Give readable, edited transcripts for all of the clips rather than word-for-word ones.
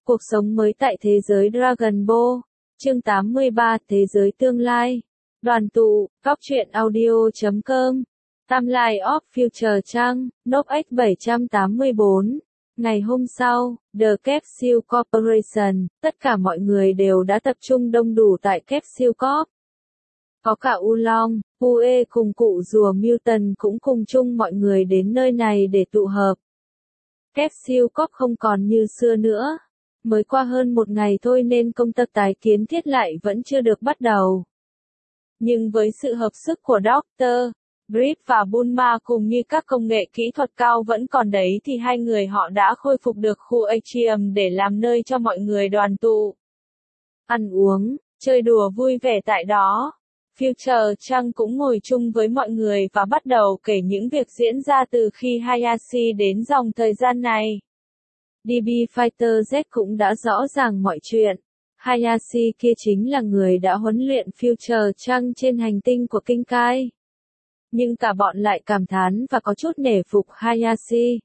Cuộc sống mới tại thế giới Dragon Ball. Chương 83 Thế giới tương lai. Đoàn tụ, góc truyện audio.com. Timeline of Future trang, Nop X784. Ngày hôm sau, The Capsule Corporation, tất cả mọi người đều đã tập trung đông đủ tại Capsule Corp. Có cả U Long, Hue cùng cụ rùa Mutant cũng cùng chung mọi người đến nơi này để tụ hợp. Capsule Corp không còn như xưa nữa. Mới qua hơn một ngày thôi nên công tác tái kiến thiết lại vẫn chưa được bắt đầu. Nhưng với sự hợp sức của Dr. Brief và Bulma cùng như các công nghệ kỹ thuật cao vẫn còn đấy thì hai người họ đã khôi phục được khu atrium để làm nơi cho mọi người đoàn tụ. Ăn uống, chơi đùa vui vẻ tại đó. Future Trăng cũng ngồi chung với mọi người và bắt đầu kể những việc diễn ra từ khi Hayashi đến dòng thời gian này. DB Fighter Z cũng đã rõ ràng mọi chuyện. Hayashi kia chính là người đã huấn luyện Future Trăng trên hành tinh của Kinh Kai. Nhưng cả bọn lại cảm thán và có chút nể phục Hayashi.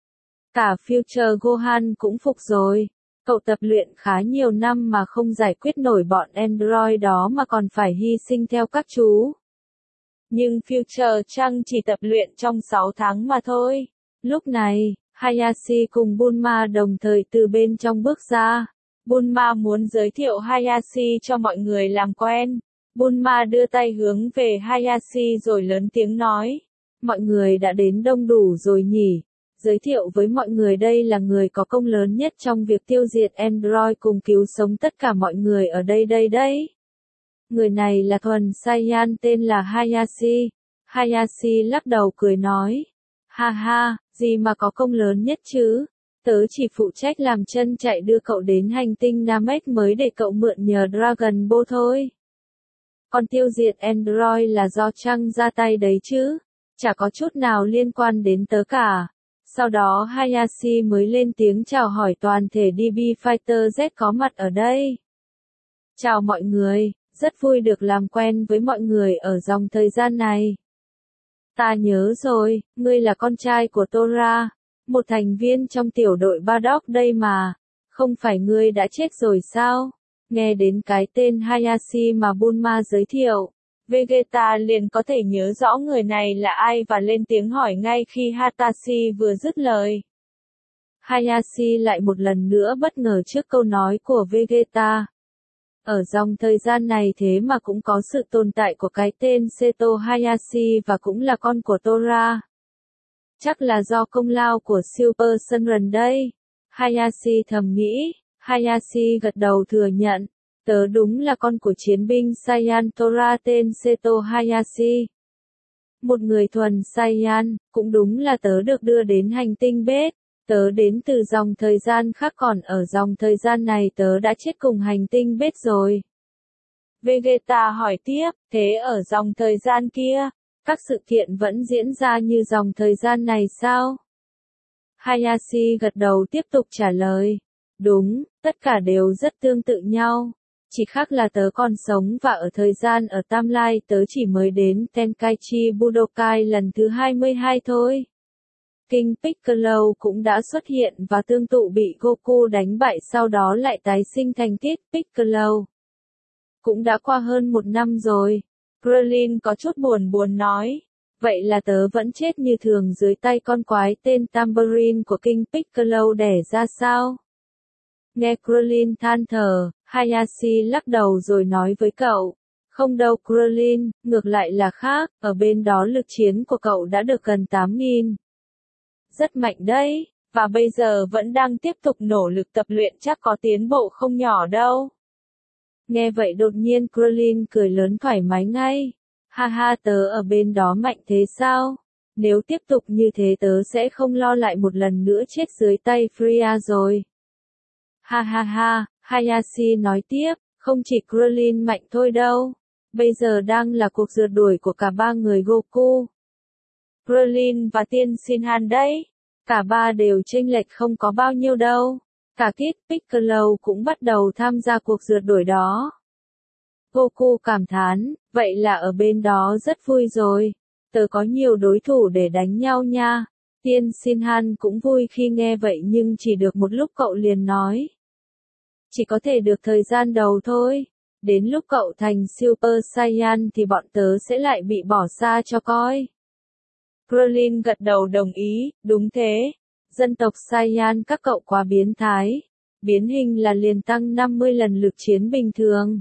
Cả Future Gohan cũng phục rồi. Cậu tập luyện khá nhiều năm mà không giải quyết nổi bọn android đó mà còn phải hy sinh theo các chú. Nhưng Future Trăng chỉ tập luyện trong 6 tháng mà thôi. Lúc này, Hayashi cùng Bulma đồng thời từ bên trong bước ra. Bulma muốn giới thiệu Hayashi cho mọi người làm quen. Bulma đưa tay hướng về Hayashi rồi lớn tiếng nói. Mọi người đã đến đông đủ rồi nhỉ? Giới thiệu với mọi người đây là người có công lớn nhất trong việc tiêu diệt android cùng cứu sống tất cả mọi người ở đây đấy. Người này là thuần Saiyan tên là Hayashi. Hayashi lắc đầu cười nói. Ha ha, gì mà có công lớn nhất chứ? Tớ chỉ phụ trách làm chân chạy đưa cậu đến hành tinh Namek mới để cậu mượn nhờ Dragon Ball thôi. Còn tiêu diệt android là do Trăng ra tay đấy chứ. Chả có chút nào liên quan đến tớ cả. Sau đó Hayashi mới lên tiếng chào hỏi toàn thể DB Fighter Z có mặt ở đây. Chào mọi người, rất vui được làm quen với mọi người ở dòng thời gian này. Ta nhớ rồi, ngươi là con trai của Tora, một thành viên trong tiểu đội Bardock đây mà. Không phải ngươi đã chết rồi sao? Nghe đến cái tên Hayashi mà Bulma giới thiệu, Vegeta liền có thể nhớ rõ người này là ai và lên tiếng hỏi ngay khi Hatashi vừa dứt lời. Hayashi lại một lần nữa bất ngờ trước câu nói của Vegeta. Ở dòng thời gian này thế mà cũng có sự tồn tại của cái tên Seto Hayashi và cũng là con của Tora. Chắc là do công lao của Super Senran đây. Hayashi thầm nghĩ. Hayashi gật đầu thừa nhận. Tớ đúng là con của chiến binh Saiyan Tora tên Seto Hayashi. Một người thuần Saiyan, cũng đúng là tớ được đưa đến hành tinh Bết. Tớ đến từ dòng thời gian khác còn ở dòng thời gian này tớ đã chết cùng hành tinh Bết rồi. Vegeta hỏi tiếp, thế ở dòng thời gian kia, các sự kiện vẫn diễn ra như dòng thời gian này sao? Hayashi gật đầu tiếp tục trả lời. Đúng, tất cả đều rất tương tự nhau. Chỉ khác là tớ còn sống và ở thời gian ở timeline tớ chỉ mới đến Tenkaichi Budokai lần thứ 22 thôi. King Piccolo cũng đã xuất hiện và tương tự bị Goku đánh bại sau đó lại tái sinh thành Kid Piccolo. Cũng đã qua hơn 1 năm rồi. Krillin có chút buồn nói. Vậy là tớ vẫn chết như thường dưới tay con quái tên Tambourine của King Piccolo đẻ ra sao? Nghe Krillin than thở, Hayashi lắc đầu rồi nói với cậu. Không đâu Krillin, ngược lại là khác, ở bên đó lực chiến của cậu đã được gần 8.000. Rất mạnh đấy, và bây giờ vẫn đang tiếp tục nỗ lực tập luyện chắc có tiến bộ không nhỏ đâu. Nghe vậy đột nhiên Krillin cười lớn thoải mái ngay. Ha ha tớ ở bên đó mạnh thế sao? Nếu tiếp tục như thế tớ sẽ không lo lại một lần nữa chết dưới tay Freya rồi. Ha ha ha, Hayashi nói tiếp, không chỉ Krillin mạnh thôi đâu. Bây giờ đang là cuộc rượt đuổi của cả 3 người Goku. Krillin và Tiên Shinhan đấy. Cả ba đều chênh lệch không có bao nhiêu đâu. Cả Kid Piccolo cũng bắt đầu tham gia cuộc rượt đuổi đó. Goku cảm thán, vậy là ở bên đó rất vui rồi. Tớ có nhiều đối thủ để đánh nhau nha. Tiên Shinhan cũng vui khi nghe vậy nhưng chỉ được một lúc cậu liền nói. chỉ có thể được thời gian đầu thôi. Đến lúc cậu thành Super Saiyan thì bọn tớ sẽ lại bị bỏ xa cho coi. Krillin gật đầu đồng ý, đúng thế. Dân tộc Saiyan các cậu quá biến thái. Biến hình là liền tăng 50 lần lực chiến bình thường.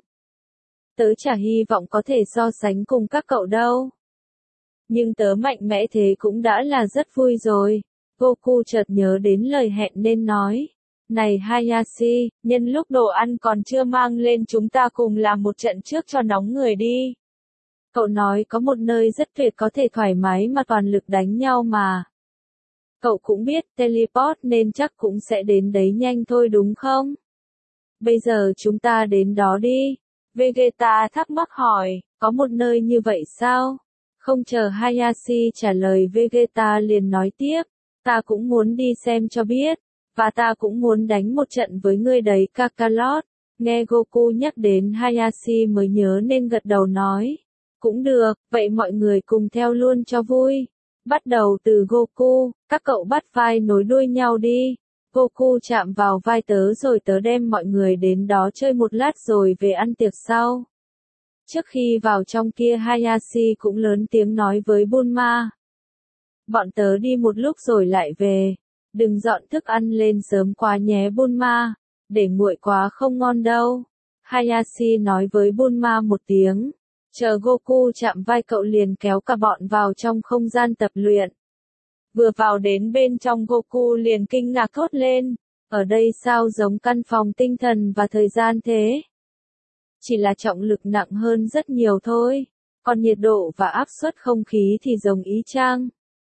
Tớ chả hy vọng có thể so sánh cùng các cậu đâu. Nhưng tớ mạnh mẽ thế cũng đã là rất vui rồi. Goku chợt nhớ đến lời hẹn nên nói. Này Hayashi, nhân lúc đồ ăn còn chưa mang lên chúng ta cùng làm một trận trước cho nóng người đi. Cậu nói có một nơi rất tuyệt có thể thoải mái mà toàn lực đánh nhau mà. Cậu cũng biết teleport nên chắc cũng sẽ đến đấy nhanh thôi đúng không? Bây giờ chúng ta đến đó đi. Vegeta thắc mắc hỏi, có một nơi như vậy sao? Không chờ Hayashi trả lời Vegeta liền nói tiếp, ta cũng muốn đi xem cho biết, và ta cũng muốn đánh một trận với ngươi đấy Kakarot. Nghe Goku nhắc đến Hayashi mới nhớ nên gật đầu nói, cũng được, vậy mọi người cùng theo luôn cho vui. Bắt đầu từ Goku, các cậu bắt vai nối đuôi nhau đi. Goku chạm vào vai tớ rồi tớ đem mọi người đến đó chơi một lát rồi về ăn tiệc sau. Trước khi vào trong kia Hayashi cũng lớn tiếng nói với Bulma. Bọn tớ đi một lúc rồi lại về. Đừng dọn thức ăn lên sớm quá nhé Bulma. Để nguội quá không ngon đâu. Hayashi nói với Bulma một tiếng. Chờ Goku chạm vai cậu liền kéo cả bọn vào trong không gian tập luyện. Vừa vào đến bên trong Goku liền kinh ngạc thốt lên. Ở đây sao giống căn phòng tinh thần và thời gian thế? Chỉ là trọng lực nặng hơn rất nhiều thôi. Còn nhiệt độ và áp suất không khí thì giống y chang.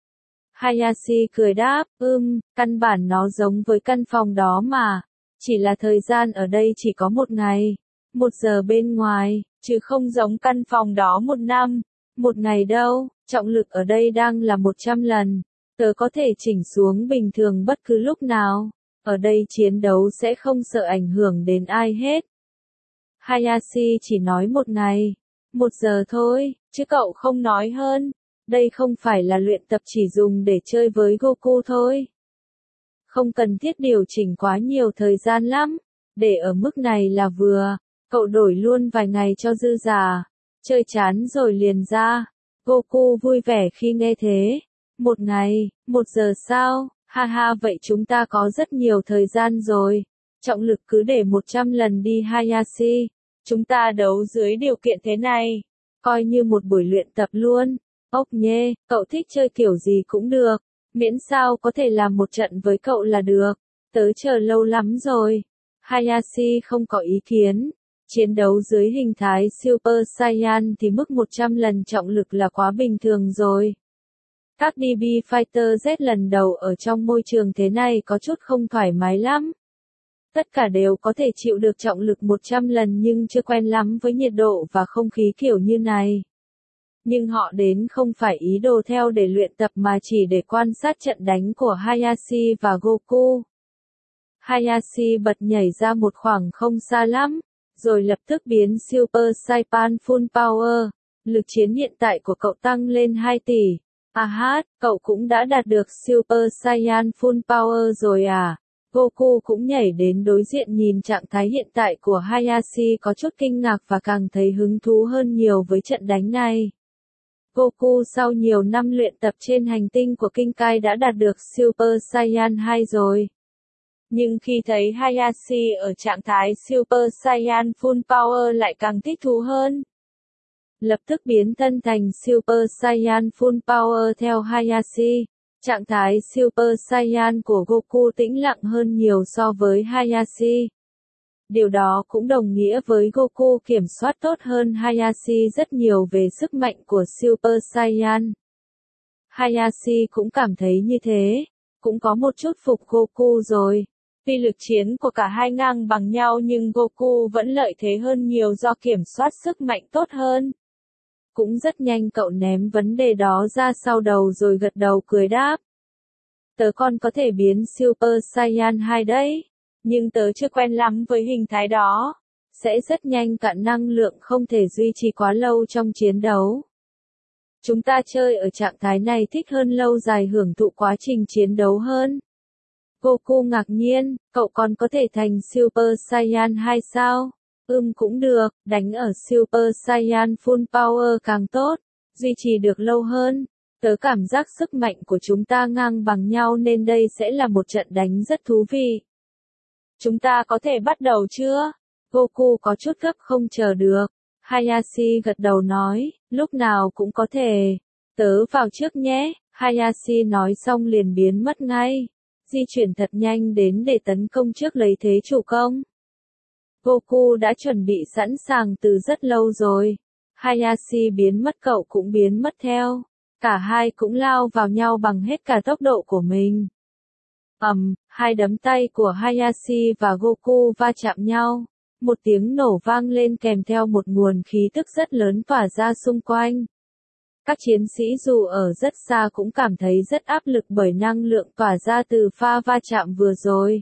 Hayashi cười đáp, căn bản nó giống với căn phòng đó mà. Chỉ là thời gian ở đây chỉ có 1 ngày, 1 giờ bên ngoài, chứ không giống căn phòng đó 1 năm, 1 ngày đâu. Trọng lực ở đây đang là 100 lần. Tớ có thể chỉnh xuống bình thường bất cứ lúc nào. Ở đây chiến đấu sẽ không sợ ảnh hưởng đến ai hết. Hayashi chỉ nói 1 ngày, 1 giờ thôi, chứ cậu không nói hơn. Đây không phải là luyện tập chỉ dùng để chơi với Goku thôi. Không cần thiết điều chỉnh quá nhiều thời gian lắm. Để ở mức này là vừa. Cậu đổi luôn vài ngày cho dư giả. Chơi chán rồi liền ra. Goku vui vẻ khi nghe thế. 1 ngày, 1 giờ sao? Ha ha, vậy chúng ta có rất nhiều thời gian rồi. Trọng lực cứ để 100 lần đi Hayashi. Chúng ta đấu dưới điều kiện thế này. Coi như một buổi luyện tập luôn. Ốc nhê, cậu thích chơi kiểu gì cũng được. Miễn sao có thể làm một trận với cậu là được. Tớ chờ lâu lắm rồi. Hayashi không có ý kiến. Chiến đấu dưới hình thái Super Saiyan thì mức 100 lần trọng lực là quá bình thường rồi. Các DB Fighter Z lần đầu ở trong môi trường thế này có chút không thoải mái lắm. Tất cả đều có thể chịu được trọng lực 100 lần nhưng chưa quen lắm với nhiệt độ và không khí kiểu như này. Nhưng họ đến không phải ý đồ theo để luyện tập mà chỉ để quan sát trận đánh của Hayashi và Goku. Hayashi bật nhảy ra một khoảng không xa lắm, rồi lập tức biến Super Saiyan Full Power. Lực chiến hiện tại của cậu tăng lên 2 tỷ. Cậu cũng đã đạt được Super Saiyan Full Power rồi à? Goku cũng nhảy đến đối diện nhìn trạng thái hiện tại của Hayashi có chút kinh ngạc và càng thấy hứng thú hơn nhiều với trận đánh này. Goku sau nhiều năm luyện tập trên hành tinh của King Kai đã đạt được Super Saiyan 2 rồi. Nhưng khi thấy Hayashi ở trạng thái Super Saiyan Full Power lại càng thích thú hơn. Lập tức biến thân thành Super Saiyan Full Power theo Hayashi. Trạng thái Super Saiyan của Goku tĩnh lặng hơn nhiều so với Hayashi. Điều đó cũng đồng nghĩa với Goku kiểm soát tốt hơn Hayashi rất nhiều về sức mạnh của Super Saiyan. Hayashi cũng cảm thấy như thế, cũng có một chút phục Goku rồi. Tuy lực chiến của cả hai ngang bằng nhau nhưng Goku vẫn lợi thế hơn nhiều do kiểm soát sức mạnh tốt hơn. Cũng rất nhanh cậu ném vấn đề đó ra sau đầu rồi gật đầu cười đáp. Tớ còn có thể biến Super Saiyan 2 đấy, nhưng tớ chưa quen lắm với hình thái đó. Sẽ rất nhanh cạn năng lượng không thể duy trì quá lâu trong chiến đấu. Chúng ta chơi ở trạng thái này thích hơn lâu dài hưởng thụ quá trình chiến đấu hơn. Goku ngạc nhiên, cậu còn có thể thành Super Saiyan 2 sao? Cũng được, đánh ở Super Saiyan Full Power càng tốt, duy trì được lâu hơn. Tớ cảm giác sức mạnh của chúng ta ngang bằng nhau nên đây sẽ là một trận đánh rất thú vị. Chúng ta có thể bắt đầu chưa? Goku có chút gấp không chờ được. Hayashi gật đầu nói, lúc nào cũng có thể. Tớ vào trước nhé. Hayashi nói xong liền biến mất ngay. Di chuyển thật nhanh đến để tấn công trước lấy thế chủ công. Goku đã chuẩn bị sẵn sàng từ rất lâu rồi. Hayashi biến mất cậu cũng biến mất theo. Cả hai cũng lao vào nhau bằng hết cả tốc độ của mình. Hai đấm tay của Hayashi và Goku va chạm nhau. Một tiếng nổ vang lên kèm theo một nguồn khí tức rất lớn tỏa ra xung quanh. Các chiến sĩ dù ở rất xa cũng cảm thấy rất áp lực bởi năng lượng tỏa ra từ pha va chạm vừa rồi.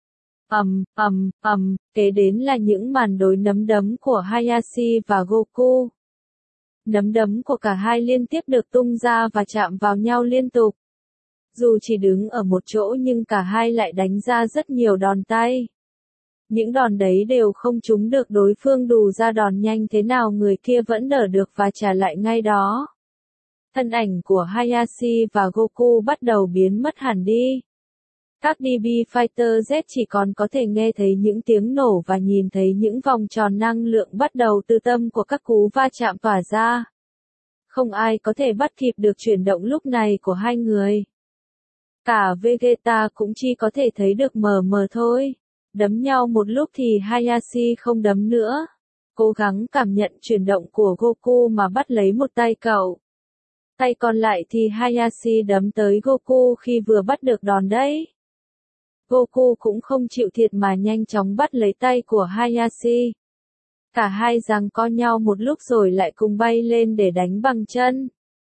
Kế đến là những màn đối nắm đấm của Hayashi và Goku. Nắm đấm của cả hai liên tiếp được tung ra và chạm vào nhau liên tục. Dù chỉ đứng ở một chỗ nhưng cả hai lại đánh ra rất nhiều đòn tay. Những đòn đấy đều không trúng được đối phương dù ra đòn nhanh thế nào người kia vẫn đỡ được và trả lại ngay đó. Thân ảnh của Hayashi và Goku bắt đầu biến mất hẳn đi. Các DB Fighter Z chỉ còn có thể nghe thấy những tiếng nổ và nhìn thấy những vòng tròn năng lượng bắt đầu từ tâm của các cú va chạm tỏa ra. Không ai có thể bắt kịp được chuyển động lúc này của hai người. Cả Vegeta cũng chỉ có thể thấy được mờ mờ thôi. Đấm nhau một lúc thì Hayashi không đấm nữa. Cố gắng cảm nhận chuyển động của Goku mà bắt lấy một tay cậu. Tay còn lại thì Hayashi đấm tới Goku khi vừa bắt được đòn đấy. Goku cũng không chịu thiệt mà nhanh chóng bắt lấy tay của Hayashi. Cả hai giằng co nhau một lúc rồi lại cùng bay lên để đánh bằng chân.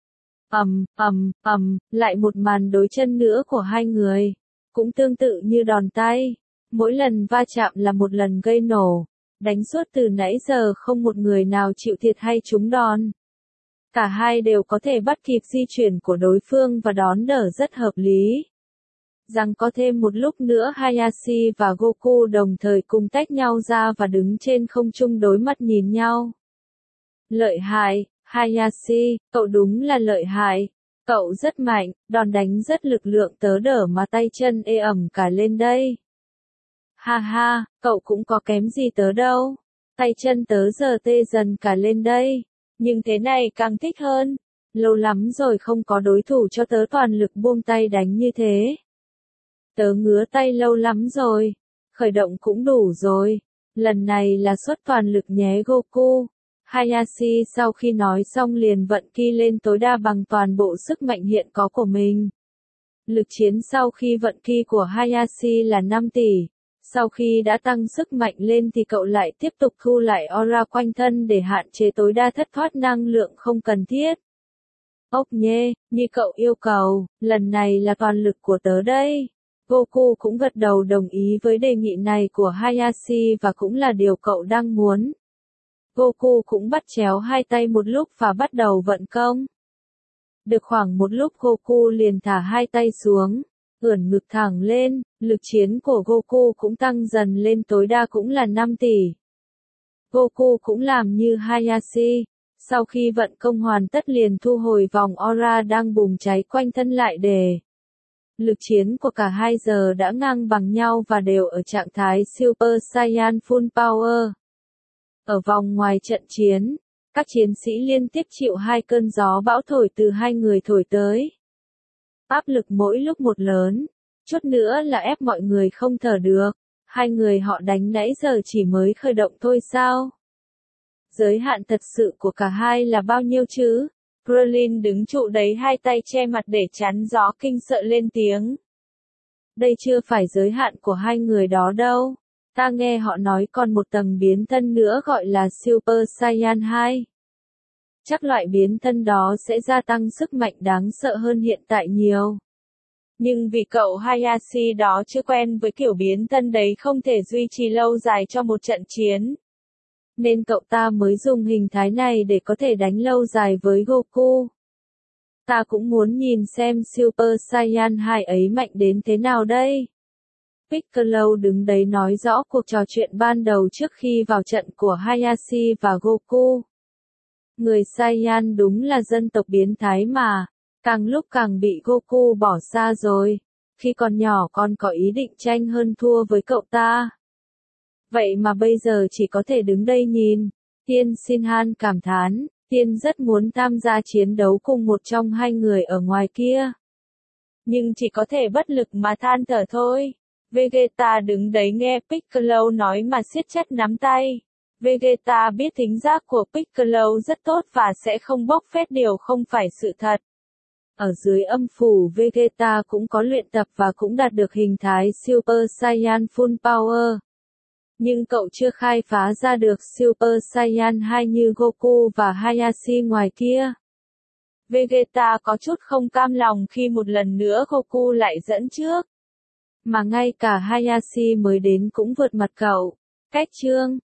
Lại một màn đối chân nữa của hai người. Cũng tương tự như đòn tay. Mỗi lần va chạm là một lần gây nổ. Đánh suốt từ nãy giờ không một người nào chịu thiệt hay trúng đòn. Cả hai đều có thể bắt kịp di chuyển của đối phương và đón đỡ rất hợp lý. Rằng có thêm một lúc nữa Hayashi và Goku đồng thời cùng tách nhau ra và đứng trên không trung đối mắt nhìn nhau. Lợi hại, Hayashi, cậu đúng là lợi hại. Cậu rất mạnh, đòn đánh rất lực lượng tớ đỡ mà tay chân ê ẩm cả lên đây. Ha ha, cậu cũng có kém gì tớ đâu. Tay chân tớ giờ tê dần cả lên đây. Nhưng thế này càng thích hơn. Lâu lắm rồi không có đối thủ cho tớ toàn lực buông tay đánh như thế. Tớ ngứa tay lâu lắm rồi. Khởi động cũng đủ rồi. Lần này là xuất toàn lực nhé Goku. Hayashi sau khi nói xong liền vận ki lên tối đa bằng toàn bộ sức mạnh hiện có của mình. Lực chiến sau khi vận ki của Hayashi là 5 tỷ. Sau khi đã tăng sức mạnh lên thì cậu lại tiếp tục thu lại aura quanh thân để hạn chế tối đa thất thoát năng lượng không cần thiết. Ốc nhê, như cậu yêu cầu, lần này là toàn lực của tớ đây. Goku cũng gật đầu đồng ý với đề nghị này của Hayashi và cũng là điều cậu đang muốn. Goku cũng bắt chéo hai tay một lúc và bắt đầu vận công. Được khoảng một lúc Goku liền thả hai tay xuống, ưỡn ngực thẳng lên, lực chiến của Goku cũng tăng dần lên tối đa cũng là 5 tỷ. Goku cũng làm như Hayashi, sau khi vận công hoàn tất liền thu hồi vòng aura đang bùng cháy quanh thân lại để. Lực chiến của cả hai giờ đã ngang bằng nhau và đều ở trạng thái Super Saiyan Full Power. Ở vòng ngoài trận chiến, các chiến sĩ liên tiếp chịu hai cơn gió bão thổi từ hai người thổi tới. Áp lực mỗi lúc một lớn, chút nữa là ép mọi người không thở được. Hai người họ đánh nãy giờ chỉ mới khởi động thôi sao? Giới hạn thật sự của cả hai là bao nhiêu chứ? Krillin đứng trụ đấy hai tay che mặt để chắn gió kinh sợ lên tiếng. Đây chưa phải giới hạn của hai người đó đâu. Ta nghe họ nói còn một tầng biến thân nữa gọi là Super Saiyan 2. Chắc loại biến thân đó sẽ gia tăng sức mạnh đáng sợ hơn hiện tại nhiều. Nhưng vì cậu Hayashi đó chưa quen với kiểu biến thân đấy không thể duy trì lâu dài cho một trận chiến. Nên cậu ta mới dùng hình thái này để có thể đánh lâu dài với Goku. Ta cũng muốn nhìn xem Super Saiyan 2 ấy mạnh đến thế nào đây. Piccolo đứng đấy nói rõ cuộc trò chuyện ban đầu trước khi vào trận của Hayashi và Goku. Người Saiyan đúng là dân tộc biến thái mà, càng lúc càng bị Goku bỏ xa rồi. Khi còn nhỏ con có ý định tranh hơn thua với cậu ta. Vậy mà bây giờ chỉ có thể đứng đây nhìn. Tiên Shinhan cảm thán, Tiên rất muốn tham gia chiến đấu cùng một trong hai người ở ngoài kia. Nhưng chỉ có thể bất lực mà than thở thôi. Vegeta đứng đấy nghe Piccolo nói mà siết chặt nắm tay. Vegeta biết thính giác của Piccolo rất tốt và sẽ không bóc phét điều không phải sự thật. Ở dưới âm phủ Vegeta cũng có luyện tập và cũng đạt được hình thái Super Saiyan Full Power. Nhưng cậu chưa khai phá ra được Super Saiyan 2 như Goku và Hayashi ngoài kia. Vegeta có chút không cam lòng khi một lần nữa Goku lại dẫn trước. Mà ngay cả Hayashi mới đến cũng vượt mặt cậu. Cách chương